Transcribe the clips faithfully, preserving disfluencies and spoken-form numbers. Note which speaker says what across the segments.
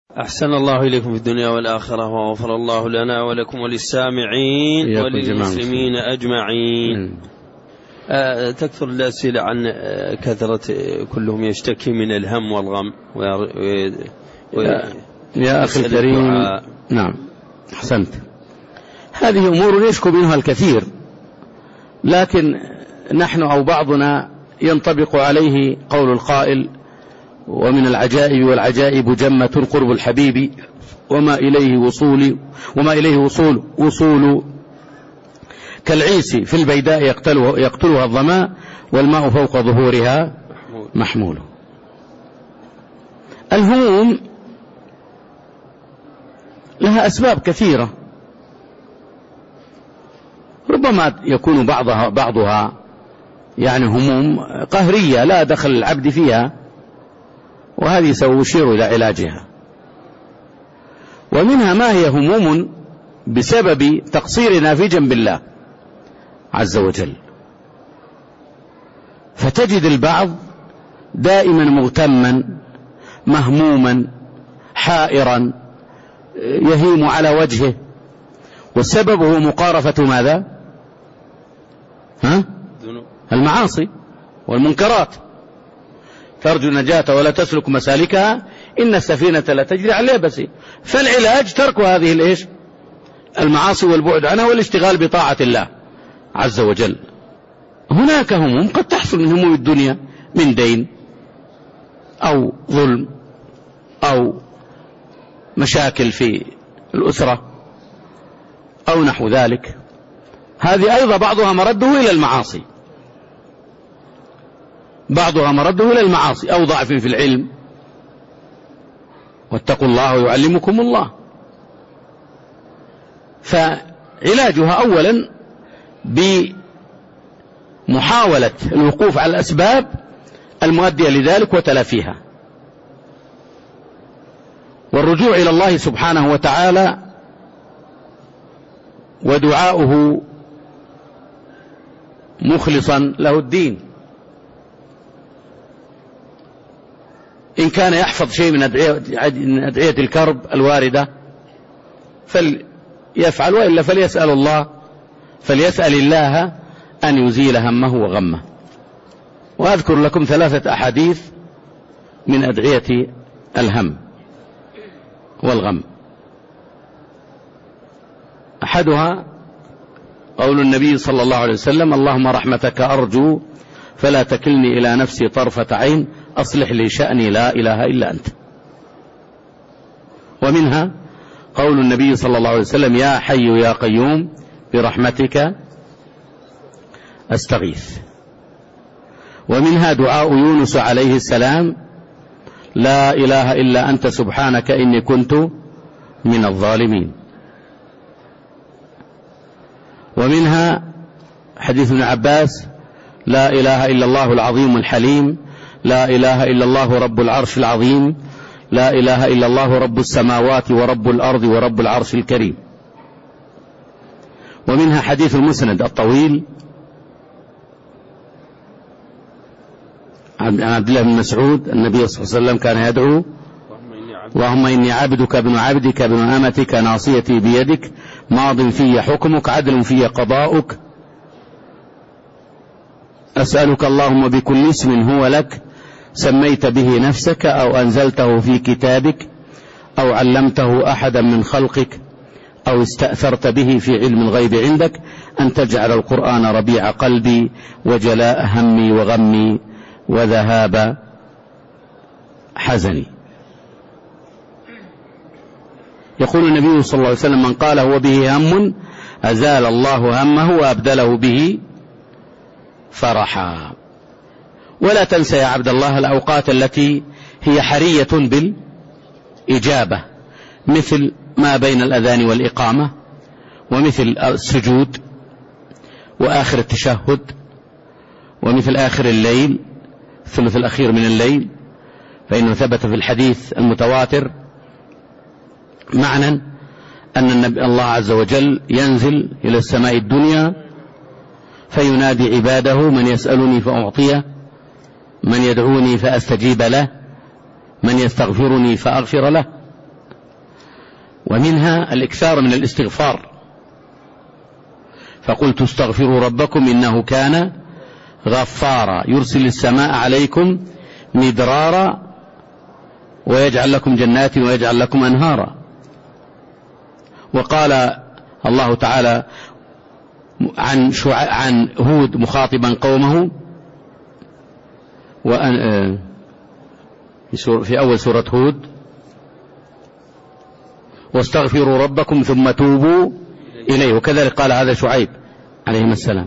Speaker 1: أحسن الله إليكم في الدنيا والآخرة، وغفر الله لنا ولكم وللسامعين وللمسلمين أجمعين. أه تكثر الأسئلة عن كثرة كلهم يشتكي من الهم والغم و... و...
Speaker 2: يا, يا أخي الكريم، نعم أحسنت. هذه أمور يشكو منها الكثير، لكن نحن أو بعضنا ينطبق عليه قول القائل: ومن العجائب والعجائب جمة قرب الحبيب وما إليه وصول وما إليه وصول وصول كالعيس في البيداء يقتلها, يقتلها الظماء والماء فوق ظهورها محمول. الهموم لها أسباب كثيرة، ربما يكون بعضها بعضها يعني هموم قهرية لا دخل العبد فيها، وهذه سأشير إلى علاجها. ومنها ما هي هموم بسبب تقصيرنا في جنب الله عز وجل، فتجد البعض دائما مغتما مهموما حائرا يهيم على وجهه، والسبب هو مقارفة ماذا؟ ها؟ المعاصي والمنكرات. ترجو النجاة ولا تسلك مسالكها إن السفينة لا تجري على اليابس. فالعلاج ترك هذه الإيش؟ المعاصي والبعد عنها والاشتغال بطاعة الله عز وجل. هناك هموم قد تحصل من هموم الدنيا، من دين أو ظلم أو مشاكل في الأسرة أو نحو ذلك، هذه أيضا بعضها مرده إلى المعاصي، بعضها مرده إلى المعاصي أو ضعف في العلم، واتقوا الله ويعلمكم الله. فعلاجها أولا بمحاولة الوقوف على الأسباب المؤدية لذلك وتلافيها، والرجوع إلى الله سبحانه وتعالى ودعاؤه مخلصا له الدين. إن كان يحفظ شيء من أدعية الكرب الواردة فليفعل، وإلا فليسأل الله فليسأل الله أن يزيل همه وغمه. وأذكر لكم ثلاثة أحاديث من أدعية الهم والغم. أحدها قول النبي صلى الله عليه وسلم: اللهم رحمتك أرجو فلا تكلني إلى نفسي طرفة عين أصلح لي شأني لا إله إلا أنت. ومنها قول النبي صلى الله عليه وسلم: يا حي يا قيوم برحمتك أستغيث. ومنها دعاء يونس عليه السلام: لا إله إلا أنت سبحانك إني كنت من الظالمين. ومنها حديث ابن عباس: لا إله إلا الله العظيم الحليم، لا إله إلا الله رب العرش العظيم، لا إله إلا الله رب السماوات ورب الأرض ورب العرش الكريم. ومنها حديث المسند الطويل عن عبد الله بن مسعود: النبي صلى الله عليه وسلم كان يدعو: اللهم إني عبدك ابن عبدك ابن أمتك ناصيتي بيدك ماض في حكمك عدل في قضاؤك أسألك اللهم بكل اسم هو لك سميت به نفسك أو أنزلته في كتابك أو علمته أحدا من خلقك أو استأثرت به في علم الغيب عندك أن تجعل القرآن ربيع قلبي وجلاء همي وغمي وذهاب حزني. يقول النبي صلى الله عليه وسلم: من قال هو به هم أزال الله همه وأبدله به فرحا. ولا تنسى يا عبد الله الأوقات التي هي حرية بالإجابة، مثل ما بين الأذان والإقامة، ومثل السجود، وآخر التشهد، ومثل آخر الليل الثلث الأخير من الليل، فإنه ثبت في الحديث المتواتر معنى أن النبي الله عز وجل ينزل إلى السماء الدنيا فينادي عباده: من يسألني فأعطيه، من يدعوني فأستجيب له، من يستغفرني فأغفر له. ومنها الإكثار من الاستغفار. فقلت استغفروا ربكم إنه كان غفارا يرسل السماء عليكم مدرارا ويجعل لكم جنات ويجعل لكم أنهارا. وقال الله تعالى عن, عن هود مخاطبا قومه وأن في أول سورة هود واستغفروا ربكم ثم توبوا إليه. وكذلك قال هذا شعيب عليه السلام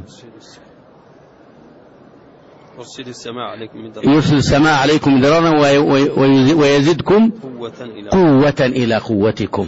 Speaker 1: يرسل السماء عليكم مدرارا
Speaker 2: يرسل السماء عليكم مدرارا ويزدكم قوة إلى قوتكم.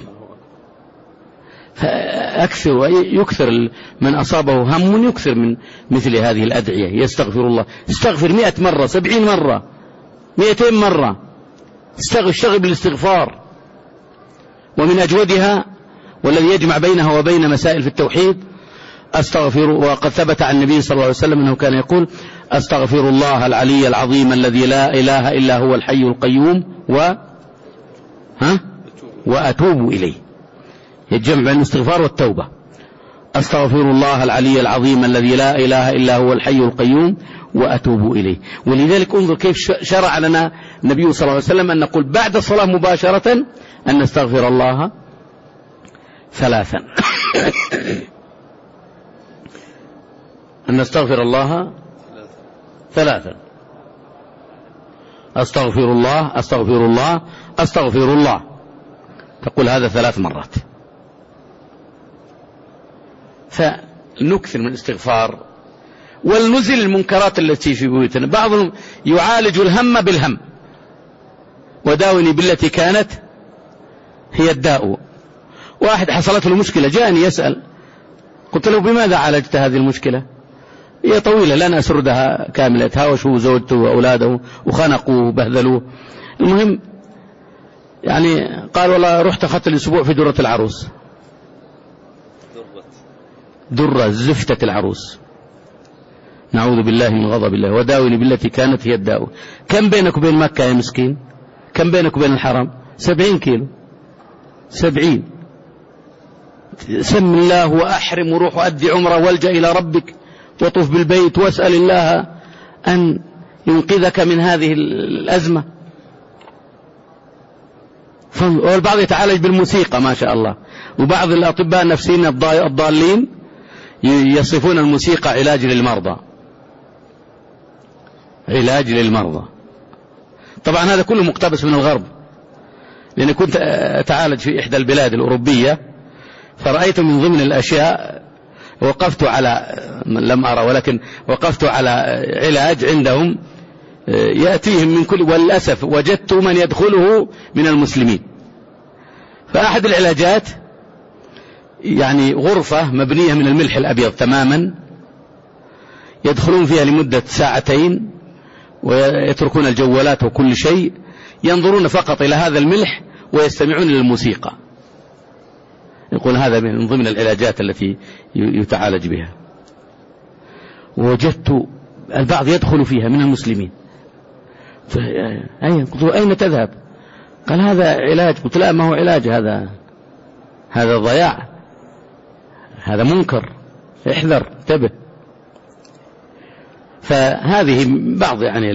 Speaker 2: فأكثر ويكثر من أصابه هم يكثر من مثل هذه الأدعية. يستغفر الله، استغفر مئة مرة، سبعين مرة، مئتين مرة، استغفر بالاستغفار. ومن أجودها والذي يجمع بينها وبين مسائل في التوحيد أستغفر. وقد ثبت عن النبي صلى الله عليه وسلم أنه كان يقول أستغفر الله العلي العظيم الذي لا إله إلا هو الحي القيوم و ها وأتوب إليه. يجمع بين الاستغفار والتوبة. أستغفر الله العلي العظيم الذي لا إله إلا هو الحي القيوم وأتوب إليه. ولذلك انظر كيف شرع لنا النبي صلى الله عليه وسلم أن نقول بعد الصلاة مباشرة أن نستغفر الله ثلاثا أن نستغفر الله ثلاثا أستغفر الله أستغفر الله أستغفر الله. تقول هذا ثلاث مرات. فنكثر من الاستغفار ونزل المنكرات التي في بيوتنا. بعضهم يعالج الهم بالهم. وداوني بالتي كانت هي الداء. واحد حصلت له مشكلة جاءني يسأل، قلت له بماذا عالجت هذه المشكلة؟ هي طويلة لن أسردها كاملة. هاوشوا زوجته وأولاده وخنقوه وبهذلوه. المهم يعني قال والله رحت أخذت الأسبوع في درة العروس. درة زفتة العروس، نعوذ بالله من غضب الله. وداوني بالتي كانت هي الداء. كم بينك وبين مكة يا مسكين؟ كم بينك وبين الحرم؟ سبعين كيلو. سبعين. سم الله وأحرم وروح وأدي عمره والجأ إلى ربك وطف بالبيت واسأل الله أن ينقذك من هذه الأزمة. والبعض يتعالج بالموسيقى ما شاء الله. وبعض الأطباء النفسيين الضالين يصفون الموسيقى علاج للمرضى. علاج للمرضى. طبعا هذا كله مقتبس من الغرب. لأني كنت أتعالج في إحدى البلاد الأوروبية فرأيت من ضمن الأشياء، وقفت على، لم أرى ولكن وقفت على علاج عندهم يأتيهم من كل، والأسف وجدت من يدخله من المسلمين. فأحد العلاجات يعني غرفة مبنية من الملح الأبيض تماما، يدخلون فيها لمدة ساعتين ويتركون الجوالات وكل شيء، ينظرون فقط إلى هذا الملح ويستمعون للموسيقى. يقول هذا من ضمن العلاجات التي يتعالج بها. ووجدت البعض يدخل فيها من المسلمين. قلت أين تذهب؟ قال هذا علاج. قلت لا، ما هو علاج، هذا هذا ضياع، هذا منكر، احذر انتبه. فهذه بعض يعني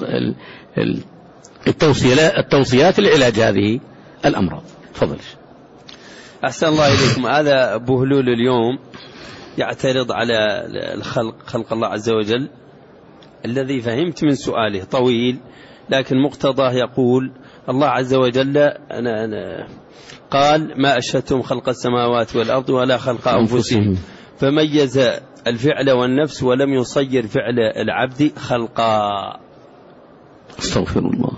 Speaker 2: التوصيات لعلاج هذه الأمراض. تفضل.
Speaker 1: أحسن الله إليكم. هذا أبو هلول اليوم يعترض على الخلق، خلق الله عز وجل، الذي فهمت من سؤاله طويل لكن مقتضاه يقول الله عز وجل أنا أنا قال ما أشهدتم خلق السماوات والأرض ولا خلق أنفسهم، فميز الفعل والنفس ولم يصير فعل العبد خلقا.
Speaker 2: استغفر الله.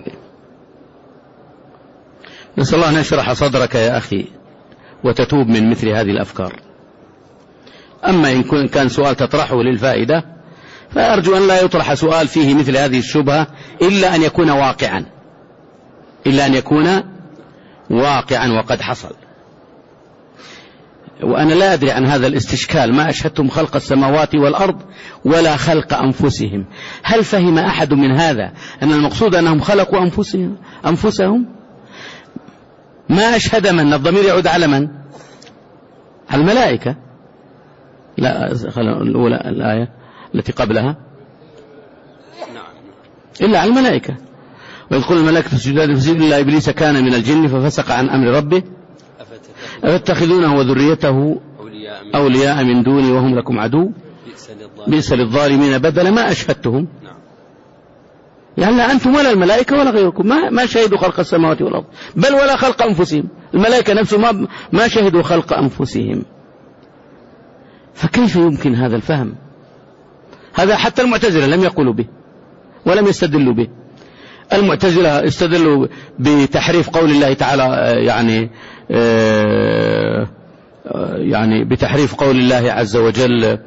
Speaker 2: نسأل الله أن يشرح صدرك يا أخي وتتوب من مثل هذه الأفكار. أما إن كان سؤال تطرحه للفائدة فأرجو أن لا يطرح سؤال فيه مثل هذه الشبهة إلا أن يكون واقعا، إلا أن يكون واقعا وقد حصل. وأنا لا أدري عن هذا الاستشكال، ما أشهدتم خلق السماوات والأرض ولا خلق أنفسهم. هل فهم أحد من هذا أن المقصود أنهم خلقوا أنفسهم, أنفسهم؟ ما أشهد من، الضمير يعود على من؟ على الملائكة. لا الأولى الآية التي قبلها إلا على الملائكة. ويقول الملائكة سجدا فسجدوا إلا إبليس كان من الجن ففسق عن أمر ربه أفتخذونه وذريته أولياء من دوني وهم لكم عدو بئس للظالمين بدلا ما أشهدتهم. يعني لا أنتم ولا الملائكة ولا غيركم ما, ما شهدوا خلق السماوات والأرض بل ولا خلق أنفسهم. الملائكة نفسهم ما, ما شهدوا خلق أنفسهم. فكيف يمكن هذا الفهم؟ هذا حتى المعتزلة لم يقولوا به ولم يستدلوا به. المعتزلة استدلوا بتحريف قول الله تعالى، يعني يعني بتحريف قول الله عز وجل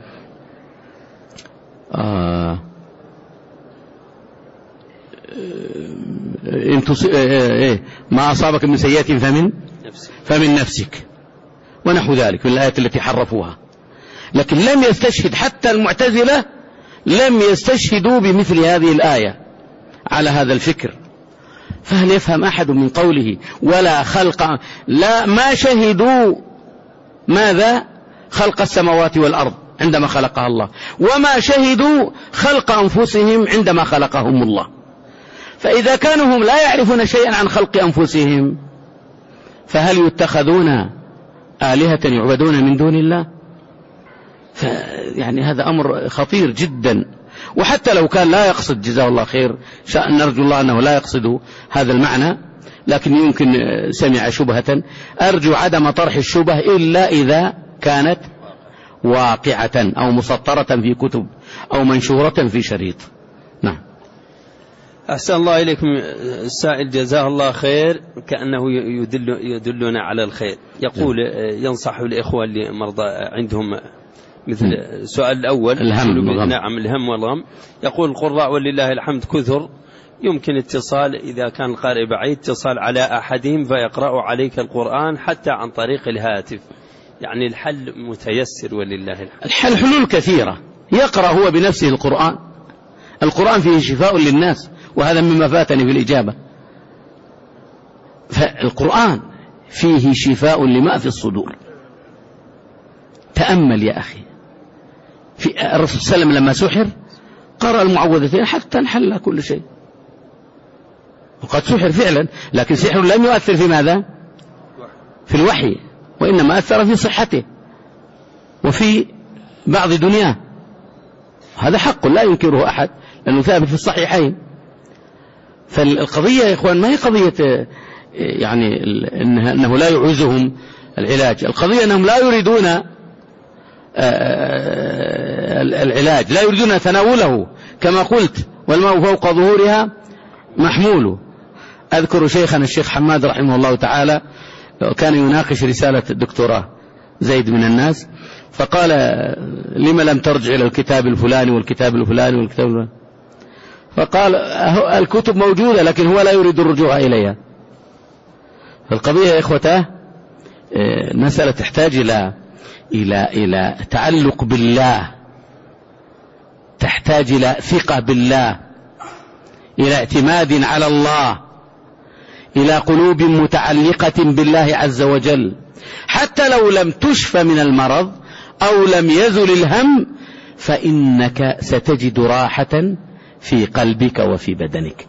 Speaker 2: ما أصابك من سيئة فمن فمن نفسك ونحو ذلك من الآيات التي حرفوها. لكن لم يستشهد حتى المعتزلة لم يستشهدوا بمثل هذه الآية على هذا الفكر. فهل يفهم أحد من قوله ولا خلق؟ لا، ما شهدوا ماذا؟ خلق السماوات والأرض عندما خلقها الله، وما شهدوا خلق أنفسهم عندما خلقهم الله. فإذا كانوا هم لا يعرفون شيئا عن خلق أنفسهم فهل يتخذون آلهة يعبدون من دون الله؟ يعني هذا أمر خطير جدا. وحتى لو كان لا يقصد جزاه الله خير، شأن نرجو الله أنه لا يقصد هذا المعنى، لكن يمكن سمع شبهة، أرجو عدم طرح الشبه إلا إذا كانت واقعة أو مسطرة في كتب أو منشورة في شريط. نعم.
Speaker 1: أحسن الله إليكم. السائل جزاه الله خير كأنه يدل يدلنا على الخير. يقول ينصح الإخوة اللي مرضى عندهم مثل السؤال الأول
Speaker 2: الهم.
Speaker 1: نعم الهم والغم. يقول القراء ولله الحمد كثر، يمكن اتصال إذا كان القارئ بعيد اتصال على أحدهم فيقرأ عليك القرآن حتى عن طريق الهاتف، يعني الحل متيسر ولله الحمد.
Speaker 2: الحل حلول كثيرة. يقرأ هو بنفسه القرآن، القرآن فيه شفاء للناس، وهذا مما فاتني في الإجابة. فالقرآن فيه شفاء لما في الصدور. تأمل يا أخي، في الرسول صلى الله عليه وسلم لما سحر قرأ المعوذتين حتى انحل كل شيء، وقد سحر فعلا، لكن سحر لم يؤثر في ماذا؟ في الوحي، وإنما أثر في صحته وفي بعض دنياه. هذا حق لا ينكره أحد لأنه ثابت في الصحيحين. فالقضية يا إخوان ما هي قضية يعني أنه لا يعوزهم العلاج، القضية أنهم لا يريدون العلاج، لا يريدون تناوله كما قلت، والماء فوق ظهورها محمول. أذكر شيخنا الشيخ حماد رحمه الله تعالى كان يناقش رسالة الدكتوراه زيد من الناس، فقال لما لم ترجع إلى الكتاب الفلاني والكتاب الفلاني والكتاب الفلاني؟ فقال الكتب موجودة لكن هو لا يريد الرجوع إليها. فالقضية يا إخوته مسألة تحتاج إلى إلى إلى تعلق بالله، تحتاج إلى ثقة بالله، إلى اعتماد على الله، إلى قلوب متعلقة بالله عز وجل. حتى لو لم تشفى من المرض أو لم يزل الهم فإنك ستجد راحة في قلبك وفي بدنك.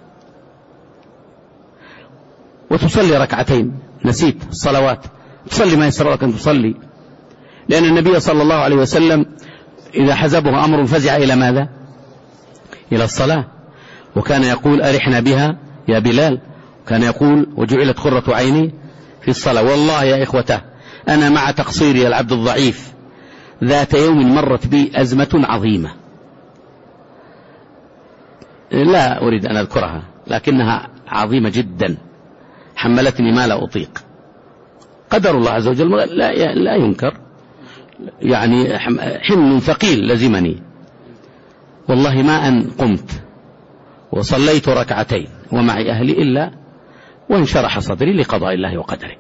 Speaker 2: وتصلي ركعتين، نسيت الصلوات تصلي ما يسر لك أن تصلي، لأن النبي صلى الله عليه وسلم إذا حزبه أمر فزع إلى ماذا؟ إلى الصلاة، وكان يقول أرحنا بها يا بلال، كان يقول وجعلت قرة عيني في الصلاة. والله يا إخوته أنا مع تقصيري العبد الضعيف ذات يوم مرت بي أزمة عظيمة لا أريد أن أذكرها لكنها عظيمة جدا، حملتني ما لا أطيق. قدر الله عز وجل لا, لا ينكر، يعني حمل ثقيل لزمني، والله ما أن قمت وصليت ركعتين ومعي أهلي إلا وانشرح صدري لقضاء الله وقدره،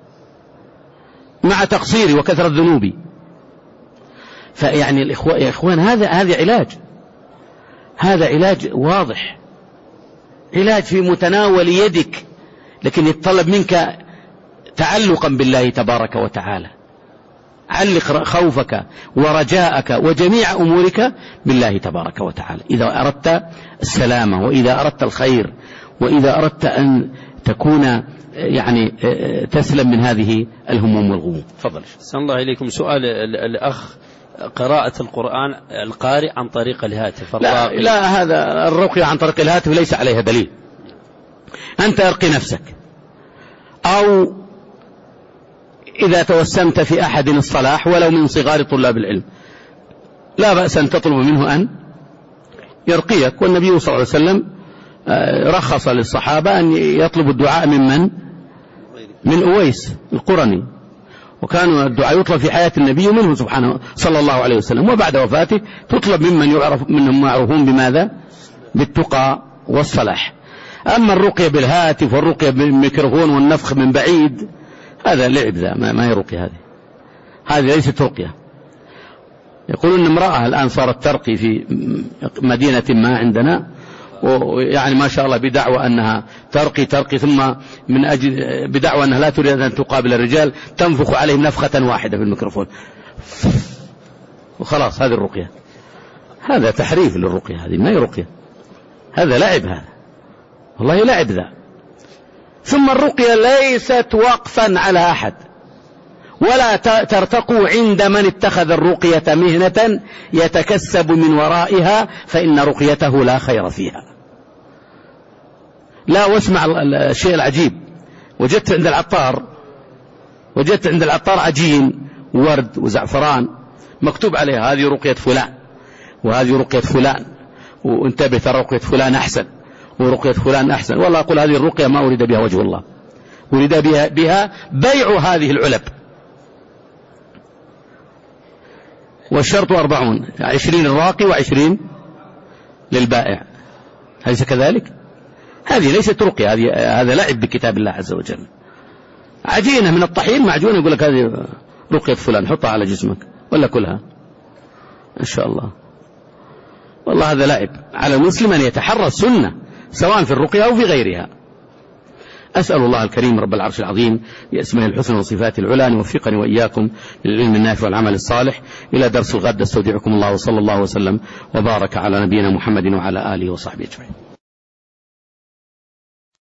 Speaker 2: مع تقصيري وكثرة ذنوبي. فيعني الإخوة يا إخوان هذا هذا علاج، هذا علاج واضح، علاج في متناول يدك، لكن يتطلب منك تعلقا بالله تبارك وتعالى. علق خوفك ورجاءك وجميع أمورك بالله تبارك وتعالى إذا أردت السلامة، وإذا أردت الخير، وإذا أردت أن تكون يعني تسلم من هذه الهموم والغموم. تفضل.
Speaker 1: أحسن الله إليكم. سؤال الأخ: قراءة القرآن القارئ عن طريق الهاتف.
Speaker 2: لا, لا، هذا الرقية عن طريق الهاتف ليس عليها دليل. أنت ارقي نفسك، أو إذا توسمت في أحد الصلاح ولو من صغار طلاب العلم لا بأس أن تطلب منه أن يرقيك. والنبي صلى الله عليه وسلم رخص للصحابة أن يطلبوا الدعاء من من؟ من أويس القرني، وكان الدعاء يطلب في حياة النبي منه سبحانه صلى الله عليه وسلم، وبعد وفاته تطلب ممن يعرف منهم معروفون بماذا؟ بالتقى والصلاح. أما الرقية بالهاتف والرقية بالميكروفون والنفخ من بعيد هذا لعب، ذا ما هي رقية، هذه هذه ليست رقية. يقولون امرأة الآن صارت ترقي في مدينة ما عندنا، ويعني ما شاء الله بدعوى أنها ترقي ترقي ثم من أجل بدعوى أنها لا تريد أن تقابل الرجال تنفخ عليهم نفخة واحدة في الميكروفون وخلاص. هذه الرقية، هذا تحريف للرقية، هذه ما هي رقية، هذا لعب، هذا والله لعب ذا. ثم الرقية ليست وقفا على أحد، ولا ترتقوا عند من اتخذ الرقية مهنة يتكسب من ورائها فإن رقيته لا خير فيها. لا، واسمع الشيء العجيب، وجدت عند العطار وجدت عند العطار عجين ورد وزعفران مكتوب عليها هذه رقية فلان وهذه رقية فلان، وانتبه ترى رقية فلان أحسن ورقية فلان أحسن. والله أقول هذه الرقية ما أريد بها وجه الله، أريد بها, بها بيع هذه العلب. والشرط أربعون، عشرين الراقي وعشرين للبائع، أليس كذلك؟ هذه ليست رقية، هذه هذا لعب بكتاب الله عز وجل. عجينة من الطحين معجونة يقول لك هذه رقية فلان، حطها على جسمك ولا كلها إن شاء الله. والله هذا لعب. على المسلم أن يتحرى السنة سواء في الرقية أو في غيرها. أسأل الله الكريم رب العرش العظيم بأسمائه الحسنى وصفاته العلى أن يوفقني وإياكم للعلم النافع والعمل الصالح. إلى درس الغد، استودعكم الله وصلى الله وسلم وبارك على نبينا محمد وعلى آله وصحبه أجمعين.